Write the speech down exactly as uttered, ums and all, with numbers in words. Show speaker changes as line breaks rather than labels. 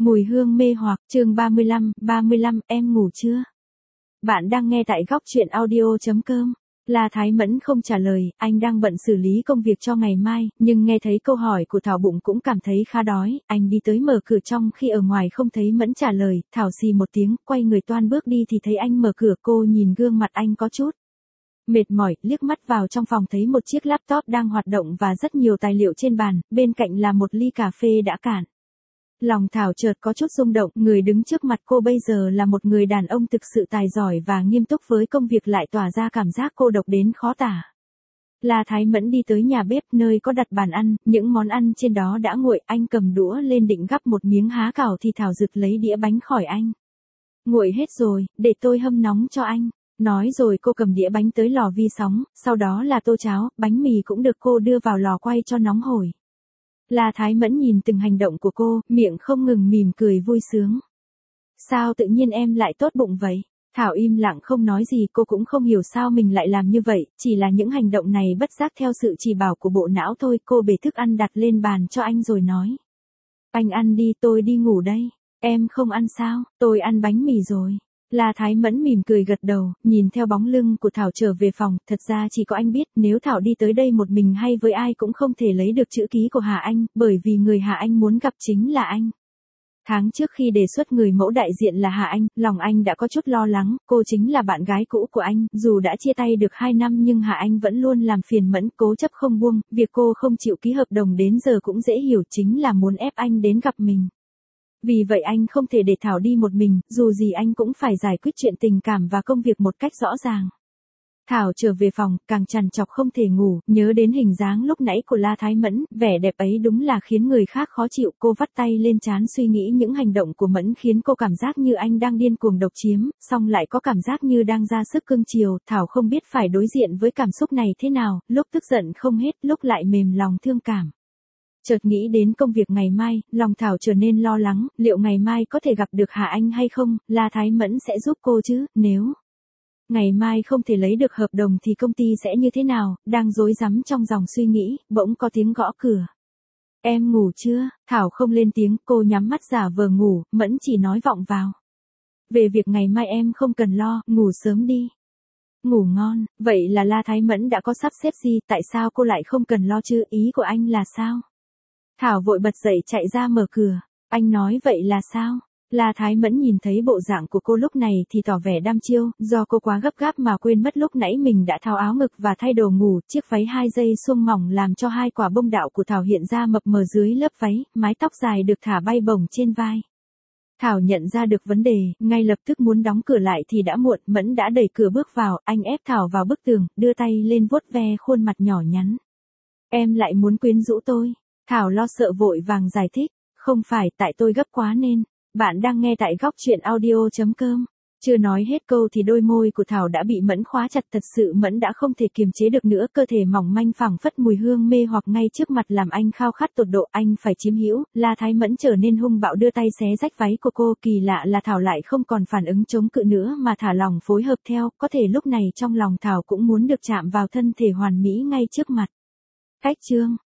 Mùi hương mê hoặc, chương ba mươi lăm, ba mươi lăm, em ngủ chưa? Bạn đang nghe tại góc truyện audio chấm com. La Thái Mẫn không trả lời, anh đang bận xử lý công việc cho ngày mai, nhưng nghe thấy câu hỏi của Thảo bụng cũng cảm thấy khá đói, anh đi tới mở cửa trong khi ở ngoài không thấy Mẫn trả lời, Thảo xì một tiếng, quay người toan bước đi thì thấy anh mở cửa, cô nhìn gương mặt anh có chút mệt mỏi, liếc mắt vào trong phòng thấy một chiếc laptop đang hoạt động và rất nhiều tài liệu trên bàn, bên cạnh là một ly cà phê đã cạn. Lòng Thảo chợt có chút rung động, người đứng trước mặt cô bây giờ là một người đàn ông thực sự tài giỏi và nghiêm túc với công việc lại tỏa ra cảm giác cô độc đến khó tả. La Thái Mẫn đi tới nhà bếp nơi có đặt bàn ăn, những món ăn trên đó đã nguội, anh cầm đũa lên định gắp một miếng há cảo thì Thảo giật lấy đĩa bánh khỏi anh. Nguội hết rồi, để tôi hâm nóng cho anh. Nói rồi cô cầm đĩa bánh tới lò vi sóng, sau đó là tô cháo, bánh mì cũng được cô đưa vào lò quay cho nóng hổi. La Thái Mẫn nhìn từng hành động của cô, miệng không ngừng mỉm cười vui sướng. Sao tự nhiên em lại tốt bụng vậy? Thảo im lặng không nói gì, cô cũng không hiểu sao mình lại làm như vậy, chỉ là những hành động này bất giác theo sự chỉ bảo của bộ não thôi. Cô bê thức ăn đặt lên bàn cho anh rồi nói. Anh ăn đi, tôi đi ngủ đây. Em không ăn sao? Tôi ăn bánh mì rồi. La Thái Mẫn mỉm cười gật đầu, nhìn theo bóng lưng của Thảo trở về phòng, thật ra chỉ có anh biết, nếu Thảo đi tới đây một mình hay với ai cũng không thể lấy được chữ ký của Hà Anh, bởi vì người Hà Anh muốn gặp chính là anh. Tháng trước khi đề xuất người mẫu đại diện là Hà Anh, lòng anh đã có chút lo lắng, cô chính là bạn gái cũ của anh, dù đã chia tay được hai năm nhưng Hà Anh vẫn luôn làm phiền Mẫn, cố chấp không buông, việc cô không chịu ký hợp đồng đến giờ cũng dễ hiểu, chính là muốn ép anh đến gặp mình. Vì vậy anh không thể để Thảo đi một mình, dù gì anh cũng phải giải quyết chuyện tình cảm và công việc một cách rõ ràng. Thảo trở về phòng, càng trằn trọc không thể ngủ, nhớ đến hình dáng lúc nãy của La Thái Mẫn, vẻ đẹp ấy đúng là khiến người khác khó chịu. Cô vắt tay lên trán suy nghĩ những hành động của Mẫn khiến cô cảm giác như anh đang điên cuồng độc chiếm, song lại có cảm giác như đang ra sức cưng chiều. Thảo không biết phải đối diện với cảm xúc này thế nào, lúc tức giận không hết, lúc lại mềm lòng thương cảm. Chợt nghĩ đến công việc ngày mai, lòng Thảo trở nên lo lắng, liệu ngày mai có thể gặp được Hà Anh hay không, La Thái Mẫn sẽ giúp cô chứ, nếu ngày mai không thể lấy được hợp đồng thì công ty sẽ như thế nào, đang rối rắm trong dòng suy nghĩ, bỗng có tiếng gõ cửa. Em ngủ chưa? Thảo không lên tiếng, cô nhắm mắt giả vờ ngủ, Mẫn chỉ nói vọng vào. Về việc ngày mai em không cần lo, ngủ sớm đi. Ngủ ngon, vậy là La Thái Mẫn đã có sắp xếp gì, tại sao cô lại không cần lo chứ, ý của anh là sao? Thảo vội bật dậy chạy ra mở cửa. Anh nói vậy là sao? La Thái Mẫn nhìn thấy bộ dạng của cô lúc này thì tỏ vẻ đăm chiêu, do cô quá gấp gáp mà quên mất lúc nãy mình đã tháo áo ngực và thay đồ ngủ, chiếc váy hai dây suông mỏng làm cho hai quả bông đạo của Thảo hiện ra mập mờ dưới lớp váy, mái tóc dài được thả bay bổng trên vai. Thảo nhận ra được vấn đề, ngay lập tức muốn đóng cửa lại thì đã muộn, Mẫn đã đẩy cửa bước vào, anh ép Thảo vào bức tường, đưa tay lên vuốt ve khuôn mặt nhỏ nhắn. Em lại muốn quyến rũ tôi. Thảo lo sợ vội vàng giải thích, không phải, tại tôi gấp quá nên. Bạn đang nghe tại góc truyện audio chấm com. Chưa nói hết câu thì đôi môi của Thảo đã bị Mẫn khóa chặt, thật sự Mẫn đã không thể kiềm chế được nữa, cơ thể mỏng manh phảng phất mùi hương mê hoặc ngay trước mặt làm anh khao khát tột độ, anh phải chiếm hữu. La Thái Mẫn trở nên hung bạo đưa tay xé rách váy của cô, kỳ lạ là Thảo lại không còn phản ứng chống cự nữa mà thả lòng phối hợp theo, có thể lúc này trong lòng Thảo cũng muốn được chạm vào thân thể hoàn mỹ ngay trước mặt. Cách chương